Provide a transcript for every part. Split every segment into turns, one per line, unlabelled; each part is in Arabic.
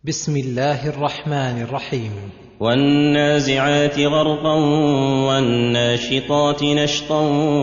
بسم الله الرحمن الرحيم.
والنازعات غرقا والناشطات نشطا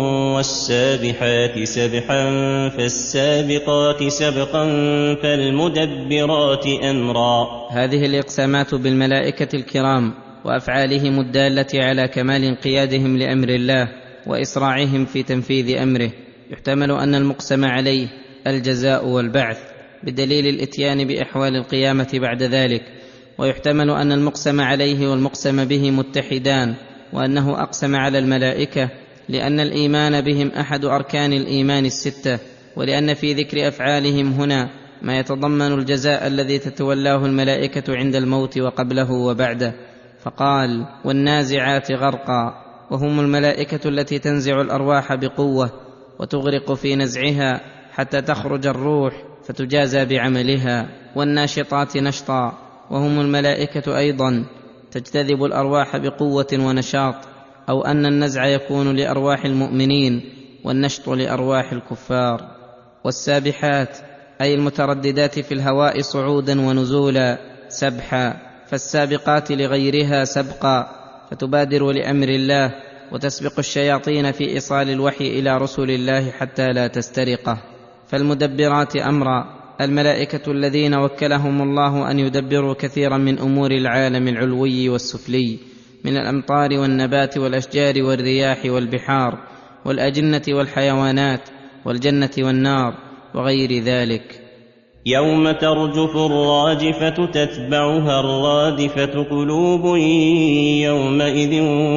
والسابحات سبحا فالسابقات سبقا فالمدبرات أمرا.
هذه الإقسامات بالملائكة الكرام وأفعالهم الدالة على كمال انقيادهم لأمر الله وإسراعهم في تنفيذ أمره، يحتمل أن المقسم عليه الجزاء والبعث بدليل الإتيان بأحوال القيامة بعد ذلك، ويحتمل أن المقسم عليه والمقسم به متحدان، وأنه أقسم على الملائكة لأن الإيمان بهم أحد أركان الإيمان الستة، ولأن في ذكر أفعالهم هنا ما يتضمن الجزاء الذي تتولاه الملائكة عند الموت وقبله وبعده، فقال: والنازعات غرقا، وهم الملائكة التي تنزع الأرواح بقوة وتغرق في نزعها حتى تخرج الروح فتجازى بعملها. والناشطات نشطا، وهم الملائكة أيضا تجتذب الأرواح بقوة ونشاط، أو أن النزع يكون لأرواح المؤمنين والنشط لأرواح الكفار. والسابحات أي المترددات في الهواء صعودا ونزولا سبحا، فالسابقات لغيرها سبقا فتبادر لأمر الله وتسبق الشياطين في إيصال الوحي إلى رسل الله حتى لا تسترقه. فالمدبرات أمرا، الملائكة الذين وكلهم الله أن يدبروا كثيرا من أمور العالم العلوي والسفلي من الأمطار والنبات والأشجار والرياح والبحار والأجنة والحيوانات والجنة والنار وغير ذلك.
يوم ترجف الراجفة تتبعها الرادفة قلوب يومئذ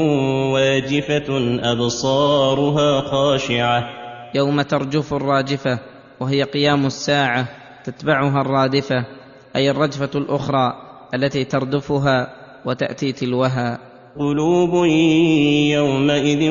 واجفة أبصارها خاشعة.
يوم ترجف الراجفة وهي قيام الساعة تتبعها الرادفة، أي الرجفة الأخرى التي تردفها وتأتي تلوها.
قلوب يومئذ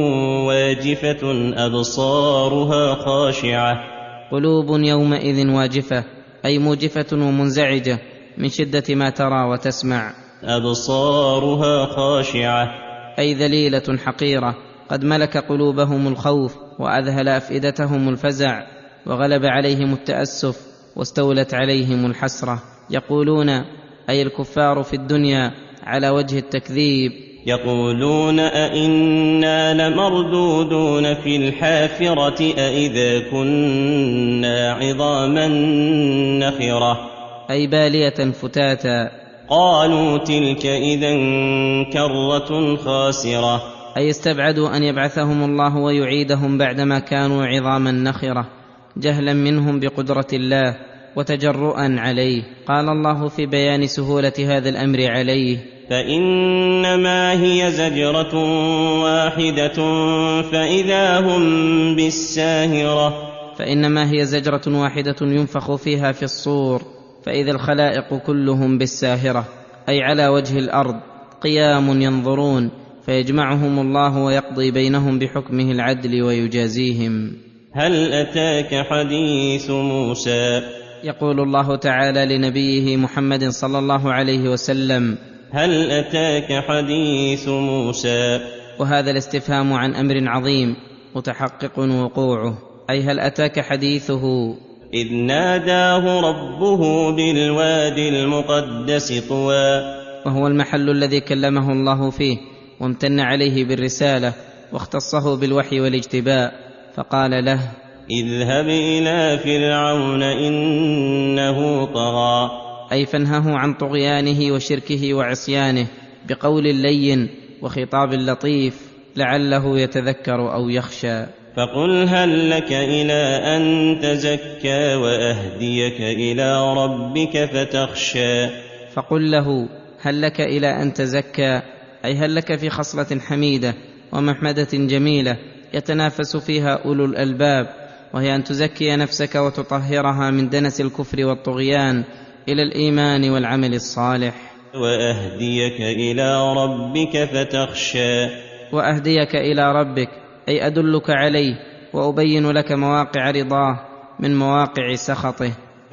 واجفة أبصارها خاشعة.
قلوب يومئذ واجفة أي موجفة ومنزعجة من شدة ما ترى وتسمع.
أبصارها خاشعة
أي ذليلة حقيرة، قد ملك قلوبهم الخوف وأذهل أفئدتهم الفزع وغلب عليهم التأسف واستولت عليهم الحسرة. يقولون أي الكفار في الدنيا على وجه التكذيب،
يقولون أئنا لمردودون في الحافرة أئذا كنا عظاما نخرة،
أي بالية فتاتا.
قالوا تلك إذا كرة خاسرة،
أي استبعدوا أن يبعثهم الله ويعيدهم بعدما كانوا عظاما نخرة، جهلا منهم بقدرة الله وتجرؤا عليه. قال الله في بيان سهولة هذا الأمر عليه:
فإنما هي زجرة واحدة فإذا هم بالساهرة.
فإنما هي زجرة واحدة ينفخ فيها في الصور فإذا الخلائق كلهم بالساهرة، أي على وجه الأرض قيام ينظرون، فيجمعهم الله ويقضي بينهم بحكمه العدل ويجازيهم.
هل أتاك حديث موسى؟
يقول الله تعالى لنبيه محمد صلى الله عليه وسلم:
هل أتاك حديث موسى؟
وهذا الاستفهام عن أمر عظيم متحقق وقوعه، أي هل أتاك حديثه؟
إذ ناداه ربه بالوادي المقدس طوى،
وهو المحل الذي كلمه الله فيه وامتن عليه بالرسالة واختصه بالوحي والاجتباء، فقال له:
اذهب إلى فرعون إنه طغى،
أي فانهه عن طغيانه وشركه وعصيانه بقول لين وخطاب لطيف لعله يتذكر أو يخشى.
فقل هل لك إلى أن تزكى وأهديك إلى ربك فتخشى.
فقل له هل لك إلى أن تزكى، أي هل لك في خصلة حميدة ومحمدة جميلة يتنافس فيها أولو الألباب، وهي أن تزكي نفسك وتطهرها من دنس الكفر والطغيان إلى الإيمان والعمل الصالح.
وأهديك إلى ربك فتخشى.
وأهديك إلى ربك أي أدلك عليه وأبين لك مواقع رضاه من مواقع سخطه.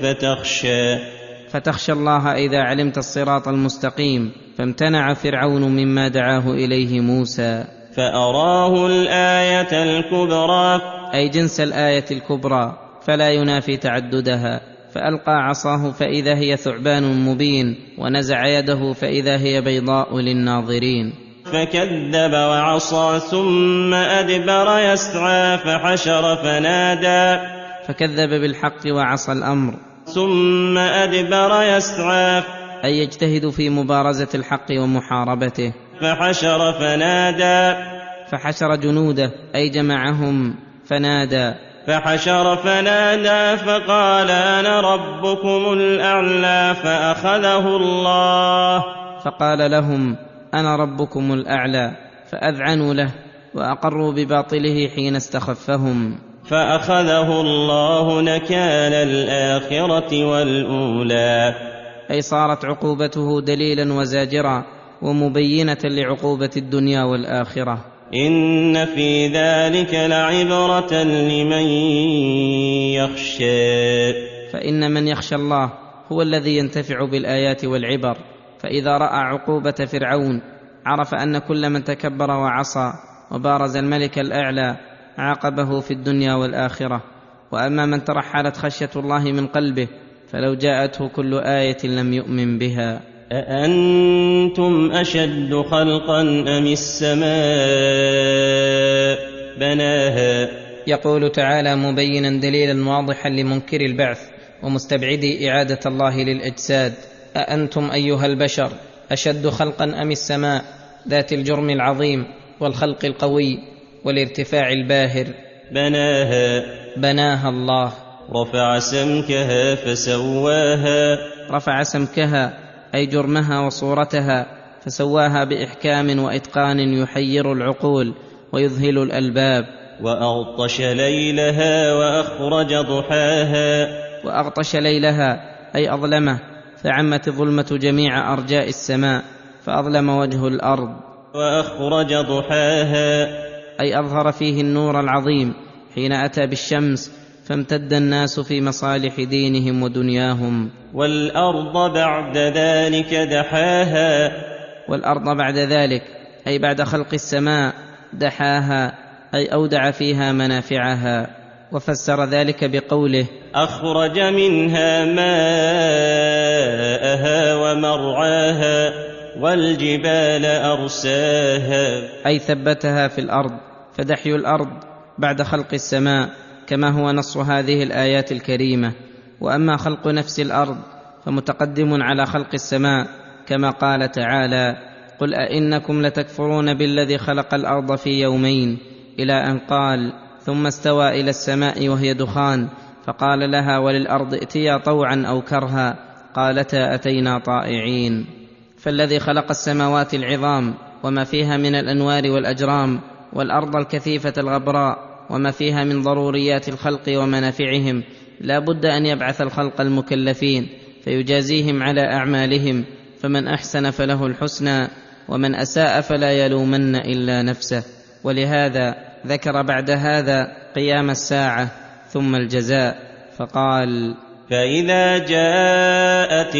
فتخشى الله إذا علمت الصراط المستقيم، فامتنع فرعون مما دعاه إليه موسى.
فأراه الآية الكبرى،
أي جنس الآية الكبرى، فلا ينافي تعددها، فألقى عصاه فإذا هي ثعبان مبين، ونزع يده فإذا هي بيضاء للناظرين.
فكذب وعصى ثم أدبر يسعى فحشر فنادى.
فكذب بالحق وعصى الأمر،
ثم أدبر يسعى
أي يجتهد في مبارزة الحق ومحاربته.
فحشر فنادى.
فحشر جنوده أي جمعهم فنادى.
فحشر فنادى فقال أنا ربكم الأعلى فأخذه الله.
فقال لهم أنا ربكم الأعلى، فأذعنوا له وأقروا بباطله حين استخفهم.
فأخذه الله نكال الآخرة والأولى،
أي صارت عقوبته دليلا وزاجرا ومبينة لعقوبة الدنيا والآخرة.
إن في ذلك لعبرة لمن يخشى.
فإن من يخشى الله هو الذي ينتفع بالآيات والعبر. فإذا رأى عقوبة فرعون عرف أن كل من تكبر وعصى وبارز الملك الأعلى عاقبه في الدنيا والآخرة. وأما من ترحلت خشية الله من قلبه فلو جاءته كل آية لم يؤمن بها.
أأنتم أشد خلقا أم السماء بناها؟
يقول تعالى مبينا دليلا واضحا لمنكر البعث ومستبعدي إعادة الله للأجساد: أأنتم أيها البشر أشد خلقا أم السماء ذات الجرم العظيم والخلق القوي والارتفاع الباهر؟ بناها الله.
رفع سمكها فسواها.
رفع سمكها أي جرمها وصورتها فسواها بإحكام وإتقان يحير العقول ويذهل الألباب.
وأغطش ليلها وأخرج ضحاها.
وأغطش ليلها أي أظلمه فعمت الظلمة جميع أرجاء السماء فأظلم وجه الأرض.
وأخرج ضحاها
أي أظهر فيه النور العظيم حين أتى بالشمس فامتد الناس في مصالح دينهم ودنياهم.
والأرض بعد ذلك دحاها.
والأرض بعد ذلك أي بعد خلق السماء دحاها أي أودع فيها منافعها. وفسر ذلك بقوله
أخرج منها ماءها ومرعاها والجبال أرساها.
أي ثبتها في الأرض، فدحي الأرض بعد خلق السماء كما هو نص هذه الآيات الكريمة. وأما خلق نفس الأرض فمتقدم على خلق السماء كما قال تعالى: قل أئنكم لتكفرون بالذي خلق الأرض في يومين، إلى أن قال: ثم استوى إلى السماء وهي دخان فقال لها وللأرض ائتيا طوعا أو كرها قالتا أتينا طائعين. فالذي خلق السماوات العظام وما فيها من الأنوار والأجرام، والأرض الكثيفة الغبراء وما فيها من ضروريات الخلق ومنافعهم، لا بد أن يبعث الخلق المكلفين فيجازيهم على أعمالهم، فمن أحسن فله الحسنى ومن أساء فلا يلومن إلا نفسه. ولهذا ذكر بعد هذا قيام الساعة ثم الجزاء فقال:
فإذا جاءت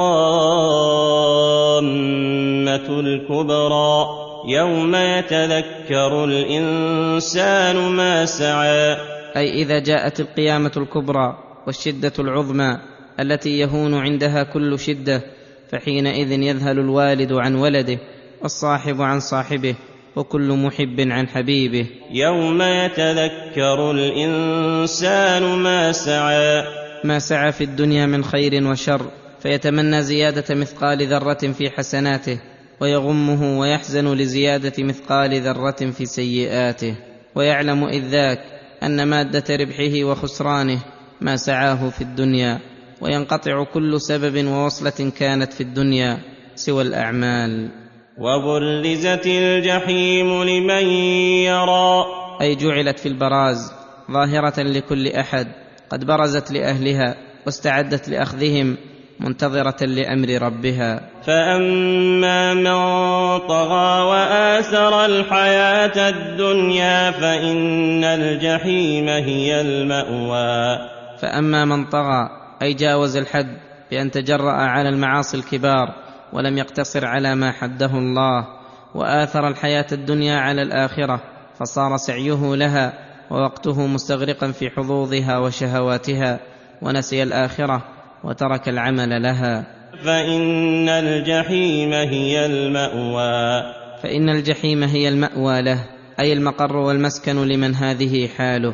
الطامة الكبرى يوم يتذكر الإنسان ما سعى.
أي إذا جاءت القيامة الكبرى والشدة العظمى التي يهون عندها كل شدة، فحينئذ يذهل الوالد عن ولده والصاحب عن صاحبه وكل محب عن حبيبه.
يوم يتذكر الإنسان ما سعى
في الدنيا من خير وشر، فيتمنى زيادة مثقال ذرة في حسناته، ويغمه ويحزن لزيادة مثقال ذرة في سيئاته، ويعلم إذ ذاك أن مادة ربحه وخسرانه ما سعاه في الدنيا، وينقطع كل سبب ووصلة كانت في الدنيا سوى الأعمال.
وبرزت الجحيم لمن يرى.
أي جعلت في البراز ظاهرة لكل أحد، قد برزت لأهلها واستعدت لأخذهم منتظرة لأمر ربها.
فأما من طغى وآثر الحياة الدنيا فإن الجحيم هي المأوى.
فأما من طغى أي جاوز الحد بأن تجرأ على المعاصي الكبار ولم يقتصر على ما حده الله، وآثر الحياة الدنيا على الآخرة فصار سعيه لها ووقته مستغرقا في حظوظها وشهواتها، ونسي الآخرة وترك العمل لها.
فإن الجحيم هي المأوى.
فإن الجحيم هي المأوى له، أي المقر والمسكن لمن هذه حاله.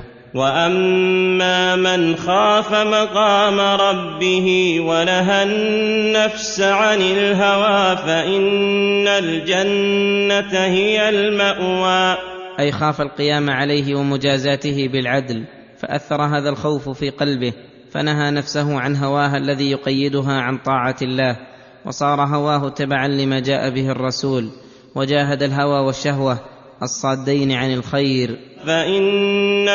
وأما من خاف مقام ربه ونهى النفس عن الهوى فإن الجنة هي المأوى.
أي خاف القيام عليه ومجازاته بالعدل، فأثر هذا الخوف في قلبه، فنهى نفسه عن هواها الذي يقيدها عن طاعة الله، وصار هواه تبعا لما جاء به الرسول، وجاهد الهوى والشهوة الصادين عن الخير.
فإن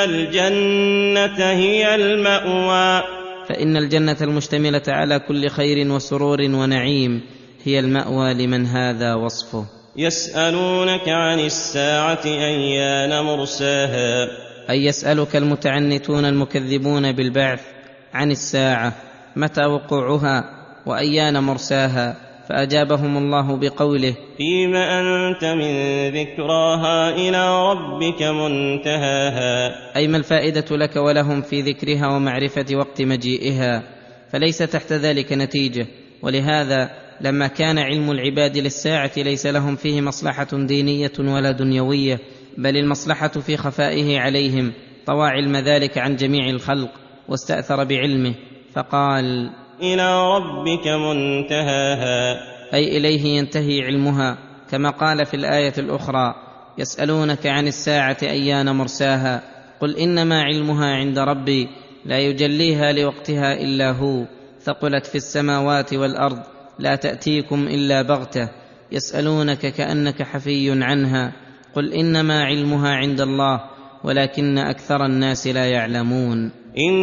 الجنة هي المأوى.
فإن الجنة المشتملة على كل خير وسرور ونعيم هي المأوى لمن هذا وصفه.
يسألونك عن الساعة أيان مرساها.
أي يسألك المتعنتون المكذبون بالبعث عن الساعة متى وقوعها وأيان مرساها، فأجابهم الله بقوله:
فيما أنت من ذكراها إلى ربك منتهاها.
أي ما الفائدة لك ولهم في ذكرها ومعرفة وقت مجيئها، فليس تحت ذلك نتيجة. ولهذا لما كان علم العباد للساعة ليس لهم فيه مصلحة دينية ولا دنيوية، بل المصلحة في خفائه عليهم، طوى علم ذلك عن جميع الخلق واستأثر بعلمه، فقال:
إلى ربك منتهاها،
أي إليه ينتهي علمها، كما قال في الآية الأخرى: يسألونك عن الساعة أيان مرساها قل إنما علمها عند ربي لا يجليها لوقتها إلا هو ثقلت في السماوات والأرض لا تأتيكم إلا بغتة يسألونك كأنك حفي عنها قل إنما علمها عند الله ولكن أكثر الناس لا يعلمون.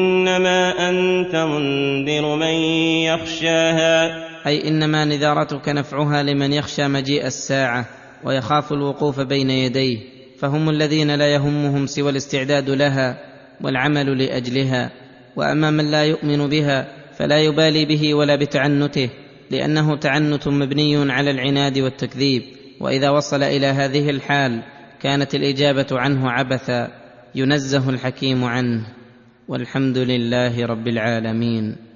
إنما أنت منذر من يخشاها،
أي إنما نذارتك نفعها لمن يخشى مجيء الساعة ويخاف الوقوف بين يديه، فهم الذين لا يهمهم سوى الاستعداد لها والعمل لأجلها. وأما من لا يؤمن بها فلا يبالي به ولا بتعنته، لأنه تعنت مبني على العناد والتكذيب، وإذا وصل إلى هذه الحال كانت الإجابة عنه عبثا، ينزه الحكيم عنه. والحمد لله رب العالمين.